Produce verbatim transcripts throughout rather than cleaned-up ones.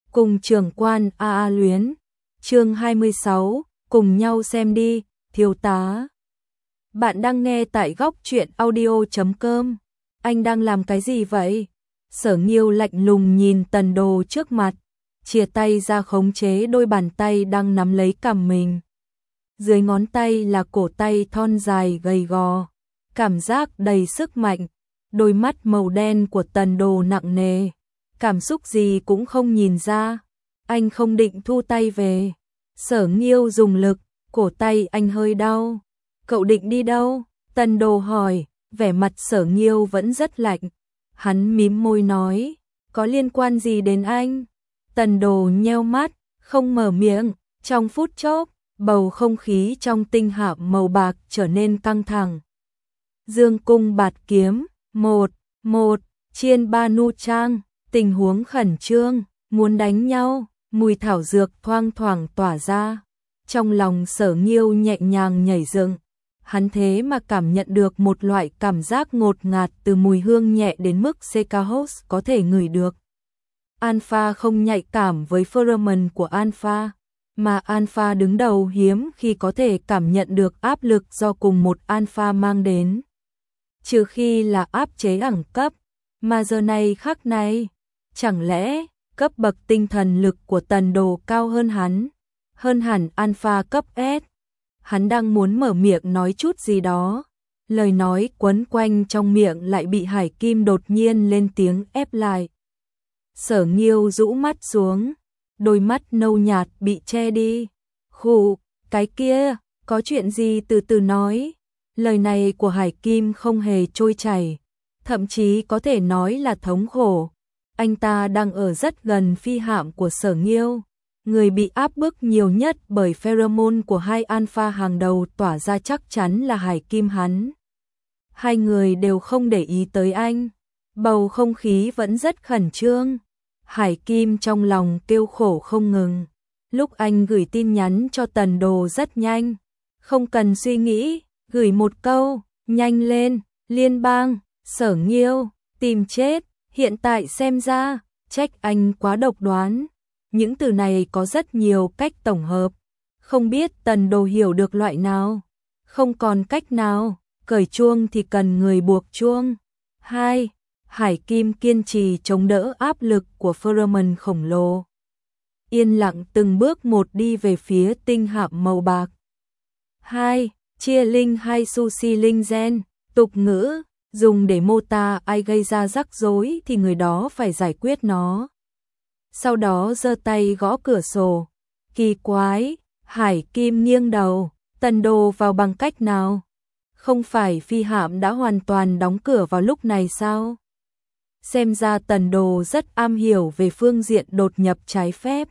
cùng trưởng quan a a luyến. Chương hai mươi sáu, cùng nhau xem đi, thiếu tá. Bạn đang nghe tại góc truyện audio chấm com. Anh đang làm cái gì vậy? Sở Nghiêu lạnh lùng nhìn Tần Đồ trước mặt, chìa tay ra khống chế đôi bàn tay đang nắm lấy cằm mình. Dưới ngón tay là cổ tay thon dài gầy gò, cảm giác đầy sức mạnh. Đôi mắt màu đen của Tần Đồ nặng nề, cảm xúc gì cũng không nhìn ra. Anh không định thu tay về. Sở Nghiêu dùng lực, cổ tay anh hơi đau. Cậu định đi đâu? Tần Đồ hỏi, vẻ mặt Sở Nghiêu vẫn rất lạnh. Hắn mím môi nói, có liên quan gì đến anh? Tần Đồ nheo mắt, không mở miệng. Trong phút chốc, bầu không khí trong tinh hạm màu bạc trở nên căng thẳng. Dương cung bạt kiếm, một, một, chiên ba nu trang, tình huống khẩn trương, muốn đánh nhau, mùi thảo dược thoang thoảng tỏa ra. Trong lòng Sở Nghiêu nhẹ nhàng nhảy dựng, hắn thế mà cảm nhận được một loại cảm giác ngột ngạt từ mùi hương nhẹ đến mức Sekahos có thể ngửi được. Alpha không nhạy cảm với pheromone của Alpha, mà Alpha đứng đầu hiếm khi có thể cảm nhận được áp lực do cùng một Alpha mang đến. Trừ khi là áp chế đẳng cấp, mà giờ này khắc này, chẳng lẽ cấp bậc tinh thần lực của Tần Đồ cao hơn hắn, hơn hẳn Alpha cấp S. Hắn đang muốn mở miệng nói chút gì đó, lời nói quấn quanh trong miệng lại bị Hải Kim đột nhiên lên tiếng ép lại. Sở Nghiêu rũ mắt xuống, đôi mắt nâu nhạt bị che đi. Khụ, cái kia, có chuyện gì từ từ nói. Lời này của Hải Kim không hề trôi chảy, thậm chí có thể nói là thống khổ. Anh ta đang ở rất gần phi hạm của Sở Nghiêu, người bị áp bức nhiều nhất bởi pheromone của hai alpha hàng đầu tỏa ra chắc chắn là Hải Kim hắn. Hai người đều không để ý tới anh, bầu không khí vẫn rất khẩn trương. Hải Kim trong lòng kêu khổ không ngừng. Lúc anh gửi tin nhắn cho Tần Đồ rất nhanh, không cần suy nghĩ, gửi một câu, nhanh lên, liên bang, Sở Nghiêu, tìm chết, hiện tại xem ra, trách anh quá độc đoán. Những từ này có rất nhiều cách tổng hợp, không biết Tần Đồ hiểu được loại nào. Không còn cách nào, cởi chuông thì cần người buộc chuông. Hai, Hải Kim kiên trì chống đỡ áp lực của pheromone khổng lồ. Yên lặng từng bước một đi về phía tinh hạm màu bạc. Hai, chia linh hay sushi linh gen, tục ngữ, dùng để mô tả ai gây ra rắc rối thì người đó phải giải quyết nó. Sau đó giơ tay gõ cửa sổ. Kỳ quái, Hải Kim nghiêng đầu, Tần Đồ vào bằng cách nào? Không phải phi hạm đã hoàn toàn đóng cửa vào lúc này sao? Xem ra Tần Đồ rất am hiểu về phương diện đột nhập trái phép.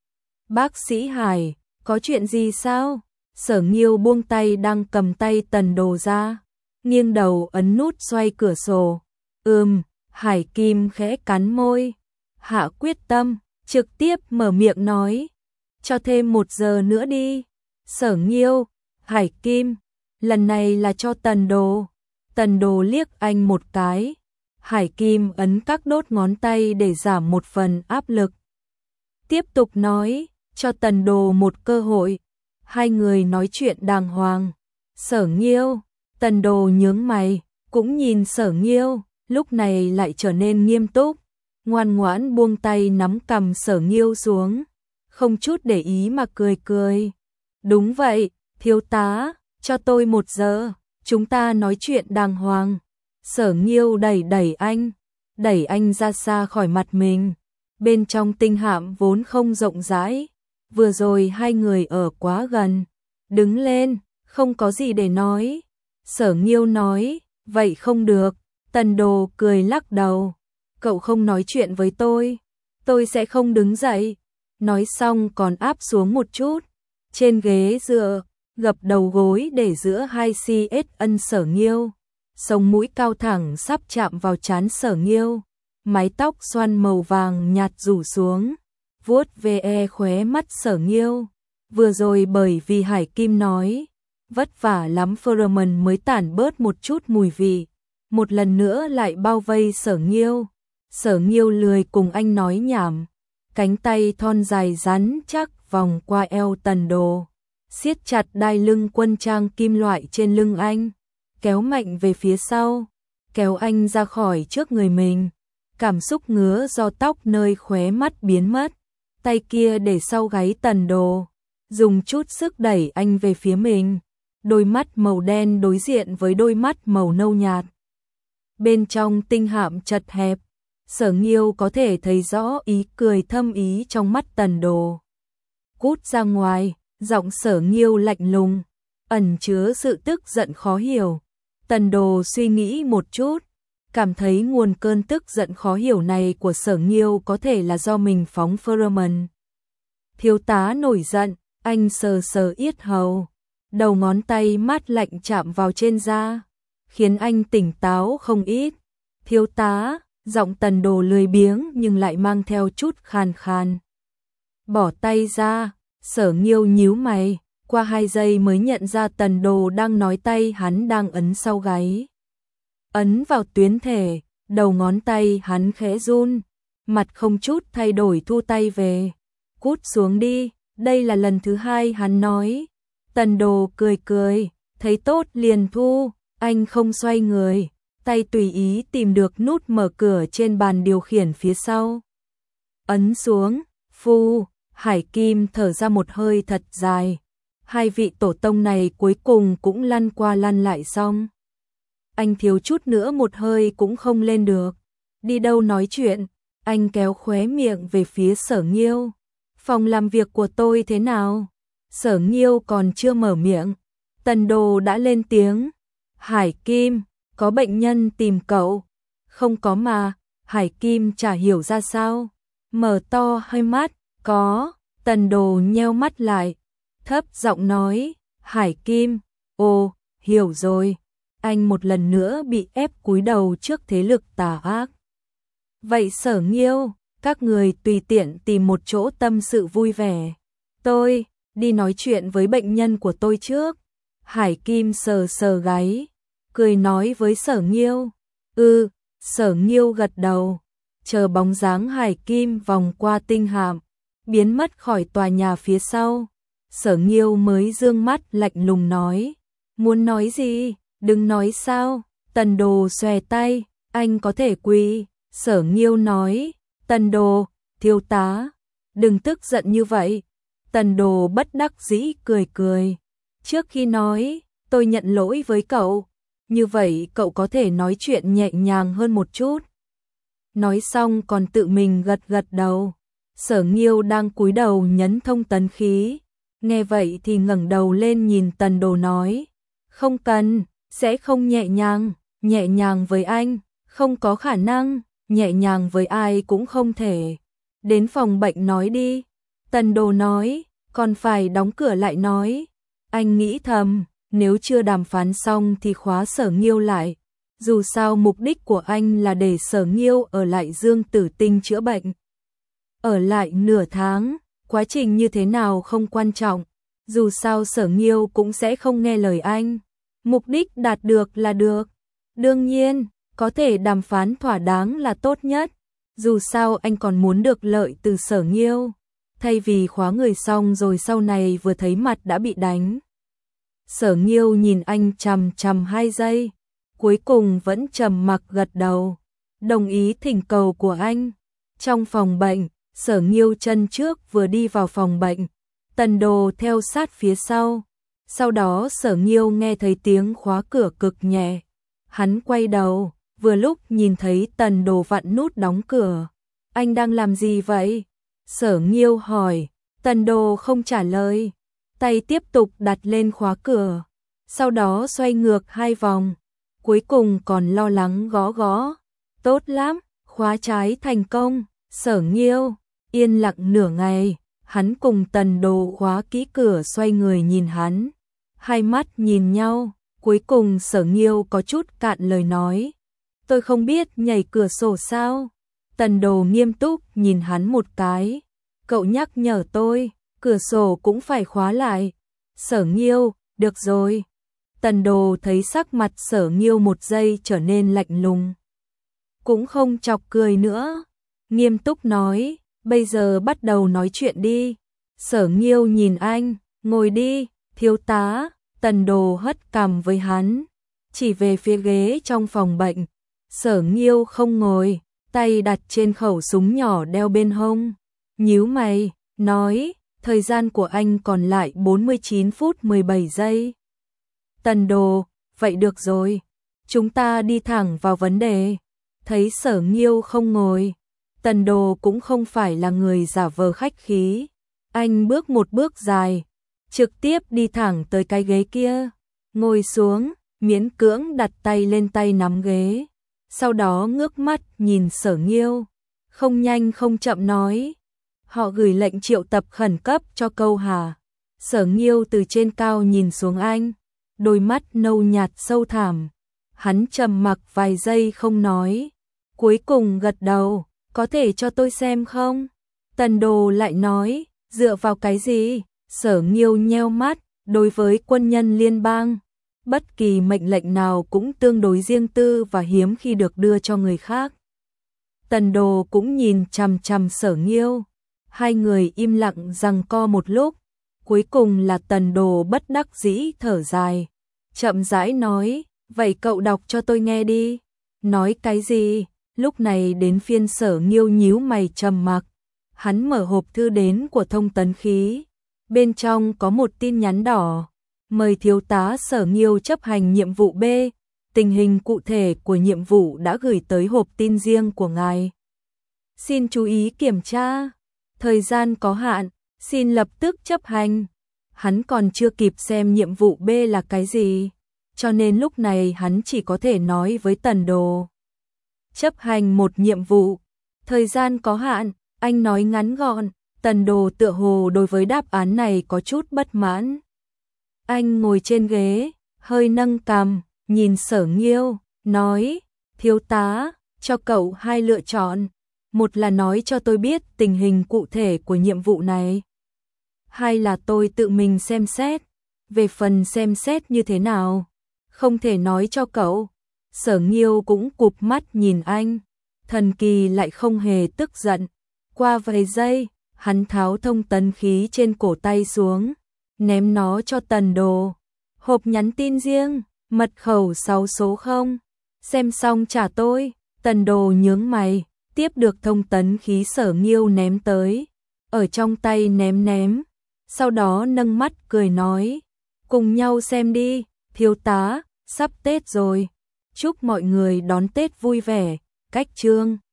Bác sĩ Hải, có chuyện gì sao? Sở Nghiêu buông tay đang cầm tay Tần Đồ ra, nghiêng đầu ấn nút xoay cửa sổ. Ừm, Hải Kim khẽ cắn môi, hạ quyết tâm, trực tiếp mở miệng nói, cho thêm một giờ nữa đi. Sở Nghiêu, Hải Kim, lần này là cho Tần Đồ. Tần Đồ liếc anh một cái. Hải Kim ấn các đốt ngón tay để giảm một phần áp lực. Tiếp tục nói, cho Tần Đồ một cơ hội. Hai người nói chuyện đàng hoàng. Sở Nghiêu, Tần Đồ nhướng mày, cũng nhìn Sở Nghiêu, lúc này lại trở nên nghiêm túc, ngoan ngoãn buông tay nắm cằm Sở Nghiêu xuống, không chút để ý mà cười cười. Đúng vậy, thiếu tá, cho tôi một giờ, chúng ta nói chuyện đàng hoàng. Sở Nghiêu đẩy đẩy anh, đẩy anh ra xa khỏi mặt mình. Bên trong tinh hạm vốn không rộng rãi, vừa rồi hai người ở quá gần. Đứng lên, không có gì để nói. Sở Nghiêu nói, vậy không được. Tần Đồ cười lắc đầu, cậu không nói chuyện với tôi, tôi sẽ không đứng dậy. Nói xong còn áp xuống một chút, trên ghế dựa, gập đầu gối để giữa hai xê ét ân Sở Nghiêu. Sống mũi cao thẳng sắp chạm vào trán Sở Nghiêu, mái tóc xoăn màu vàng nhạt rủ xuống, vuốt ve khóe mắt Sở Nghiêu. Vừa rồi bởi vì Hải Kim nói, vất vả lắm pheromone mới tản bớt một chút mùi vị, một lần nữa lại bao vây Sở Nghiêu. Sở Nghiêu lười cùng anh nói nhảm, cánh tay thon dài rắn chắc vòng qua eo Tần Đồ, siết chặt đai lưng quân trang kim loại trên lưng anh, kéo mạnh về phía sau, kéo anh ra khỏi trước người mình. Cảm xúc ngứa do tóc nơi khóe mắt biến mất, tay kia để sau gáy Tần Đồ, dùng chút sức đẩy anh về phía mình. Đôi mắt màu đen đối diện với đôi mắt màu nâu nhạt. Bên trong tinh hạm chật hẹp, Sở Nghiêu có thể thấy rõ ý cười thâm ý trong mắt Tần Đồ. Cút ra ngoài, giọng Sở Nghiêu lạnh lùng, ẩn chứa sự tức giận khó hiểu. Tần Đồ suy nghĩ một chút, cảm thấy nguồn cơn tức giận khó hiểu này của Sở Nghiêu có thể là do mình phóng pheromone. Thiếu tá nổi giận, anh sờ sờ yết hầu, đầu ngón tay mát lạnh chạm vào trên da, khiến anh tỉnh táo không ít. Thiếu tá, giọng Tần Đồ lười biếng nhưng lại mang theo chút khàn khàn. Bỏ tay ra, Sở Nghiêu nhíu mày, qua hai giây mới nhận ra Tần Đồ đang nói tay hắn đang ấn sau gáy. Ấn vào tuyến thể, đầu ngón tay hắn khẽ run, mặt không chút thay đổi thu tay về. Cút xuống đi, đây là lần thứ hai hắn nói. Tần Đồ cười cười, thấy tốt liền thu, anh không xoay người, tay tùy ý tìm được nút mở cửa trên bàn điều khiển phía sau. Ấn xuống, phu, Hải Kim thở ra một hơi thật dài. Hai vị tổ tông này cuối cùng cũng lăn qua lăn lại xong. Anh thiếu chút nữa một hơi cũng không lên được. Đi đâu nói chuyện, anh kéo khóe miệng về phía Sở Nghiêu. Phòng làm việc của tôi thế nào? Sở Nghiêu còn chưa mở miệng, Tần Đồ đã lên tiếng. Hải Kim, có bệnh nhân tìm cậu. Không có mà, Hải Kim chả hiểu ra sao. Mở to hai mắt, có. Tần Đồ nheo mắt lại, thấp giọng nói, Hải Kim, ồ, hiểu rồi. Anh một lần nữa bị ép cúi đầu trước thế lực tà ác. Vậy Sở Nghiêu, các người tùy tiện tìm một chỗ tâm sự vui vẻ. Tôi, đi nói chuyện với bệnh nhân của tôi trước. Hải Kim sờ sờ gáy, cười nói với Sở Nghiêu. Ừ, Sở Nghiêu gật đầu, chờ bóng dáng Hải Kim vòng qua tinh hạm, biến mất khỏi tòa nhà phía sau. Sở Nghiêu mới dương mắt lạnh lùng nói, muốn nói gì, đừng nói sao. Tần Đồ xòe tay, anh có thể quỳ. Sở Nghiêu nói, Tần Đồ, thiếu tá, đừng tức giận như vậy. Tần Đồ bất đắc dĩ cười cười, trước khi nói, tôi nhận lỗi với cậu, như vậy cậu có thể nói chuyện nhẹ nhàng hơn một chút. Nói xong còn tự mình gật gật đầu. Sở Nghiêu đang cúi đầu nhấn thông tấn khí, nghe vậy thì ngẩng đầu lên nhìn Tần Đồ nói, không cần, sẽ không nhẹ nhàng, nhẹ nhàng với anh, không có khả năng, nhẹ nhàng với ai cũng không thể. Đến phòng bệnh nói đi. Tần Đồ nói, còn phải đóng cửa lại nói. Anh nghĩ thầm, nếu chưa đàm phán xong thì khóa Sở Nghiêu lại. Dù sao mục đích của anh là để Sở Nghiêu ở lại Dương Tử Tinh chữa bệnh. Ở lại nửa tháng, quá trình như thế nào không quan trọng. Dù sao Sở Nghiêu cũng sẽ không nghe lời anh. Mục đích đạt được là được. Đương nhiên, có thể đàm phán thỏa đáng là tốt nhất. Dù sao anh còn muốn được lợi từ Sở Nghiêu. Thay vì khóa người xong rồi sau này vừa thấy mặt đã bị đánh. Sở Nghiêu nhìn anh chằm chằm hai giây, cuối cùng vẫn trầm mặc gật đầu, đồng ý thỉnh cầu của anh. Trong phòng bệnh, Sở Nghiêu chân trước vừa đi vào phòng bệnh, Tần Đồ theo sát phía sau. Sau đó Sở Nghiêu nghe thấy tiếng khóa cửa cực nhẹ. Hắn quay đầu, vừa lúc nhìn thấy Tần Đồ vặn nút đóng cửa. Anh đang làm gì vậy? Sở Nghiêu hỏi. Tần Đồ không trả lời, tay tiếp tục đặt lên khóa cửa, sau đó xoay ngược hai vòng, cuối cùng còn lo lắng gõ gõ. Tốt lắm, khóa trái thành công. Sở Nghiêu yên lặng nửa ngày, hắn cùng Tần Đồ khóa kỹ cửa xoay người nhìn hắn, hai mắt nhìn nhau, cuối cùng Sở Nghiêu có chút cạn lời nói. Tôi không biết nhảy cửa sổ sao? Tần Đồ nghiêm túc nhìn hắn một cái. Cậu nhắc nhở tôi, cửa sổ cũng phải khóa lại. Sở Nghiêu, được rồi. Tần Đồ thấy sắc mặt Sở Nghiêu một giây trở nên lạnh lùng, cũng không chọc cười nữa, nghiêm túc nói, bây giờ bắt đầu nói chuyện đi. Sở Nghiêu nhìn anh, ngồi đi, thiếu tá. Tần Đồ hất cằm với hắn, chỉ về phía ghế trong phòng bệnh. Sở Nghiêu không ngồi, tay đặt trên khẩu súng nhỏ đeo bên hông, nhíu mày, nói, thời gian của anh còn lại bốn mươi chín phút mười bảy giây. Tần Đồ, vậy được rồi, chúng ta đi thẳng vào vấn đề. Thấy Sở Nghiêu không ngồi, Tần Đồ cũng không phải là người giả vờ khách khí. Anh bước một bước dài, trực tiếp đi thẳng tới cái ghế kia, ngồi xuống, miễn cưỡng đặt tay lên tay nắm ghế. Sau đó ngước mắt nhìn Sở Nghiêu, không nhanh không chậm nói, họ gửi lệnh triệu tập khẩn cấp cho Câu Hà. Sở Nghiêu từ trên cao nhìn xuống anh, đôi mắt nâu nhạt sâu thẳm. Hắn trầm mặc vài giây không nói, cuối cùng gật đầu, có thể cho tôi xem không? Tần Đồ lại nói, dựa vào cái gì? Sở Nghiêu nheo mắt, đối với quân nhân liên bang, bất kỳ mệnh lệnh nào cũng tương đối riêng tư và hiếm khi được đưa cho người khác. Tần Đồ cũng nhìn chằm chằm Sở Nghiêu, hai người im lặng giằng co một lúc, cuối cùng là Tần Đồ bất đắc dĩ thở dài, chậm rãi nói, vậy cậu đọc cho tôi nghe đi. Nói cái gì? Lúc này đến phiên Sở Nghiêu nhíu mày trầm mặc, hắn mở hộp thư đến của thông tấn khí, bên trong có một tin nhắn đỏ, mời thiếu tá Sở Nghiêu chấp hành nhiệm vụ B, tình hình cụ thể của nhiệm vụ đã gửi tới hộp tin riêng của ngài. Xin chú ý kiểm tra, thời gian có hạn, xin lập tức chấp hành. Hắn còn chưa kịp xem nhiệm vụ B là cái gì, cho nên lúc này hắn chỉ có thể nói với Tần Đồ. Chấp hành một nhiệm vụ, thời gian có hạn, anh nói ngắn gọn. Tần Đồ tựa hồ đối với đáp án này có chút bất mãn. Anh ngồi trên ghế, hơi nâng cằm, nhìn Sở Nghiêu, nói, thiếu tá, cho cậu hai lựa chọn. Một là nói cho tôi biết tình hình cụ thể của nhiệm vụ này. Hai là tôi tự mình xem xét. Về phần xem xét như thế nào, không thể nói cho cậu. Sở Nghiêu cũng cụp mắt nhìn anh. Thần Kỳ lại không hề tức giận. Qua vài giây, hắn tháo thông tấn khí trên cổ tay xuống, ném nó cho Tần Đồ. Hộp nhắn tin riêng, mật khẩu sáu số không. Xem xong trả tôi. Tần Đồ nhướng mày, tiếp được thông tấn khí Sở Nghiêu ném tới, ở trong tay ném ném. Sau đó nâng mắt cười nói, cùng nhau xem đi, thiếu tá, sắp Tết rồi. Chúc mọi người đón Tết vui vẻ. Cách chương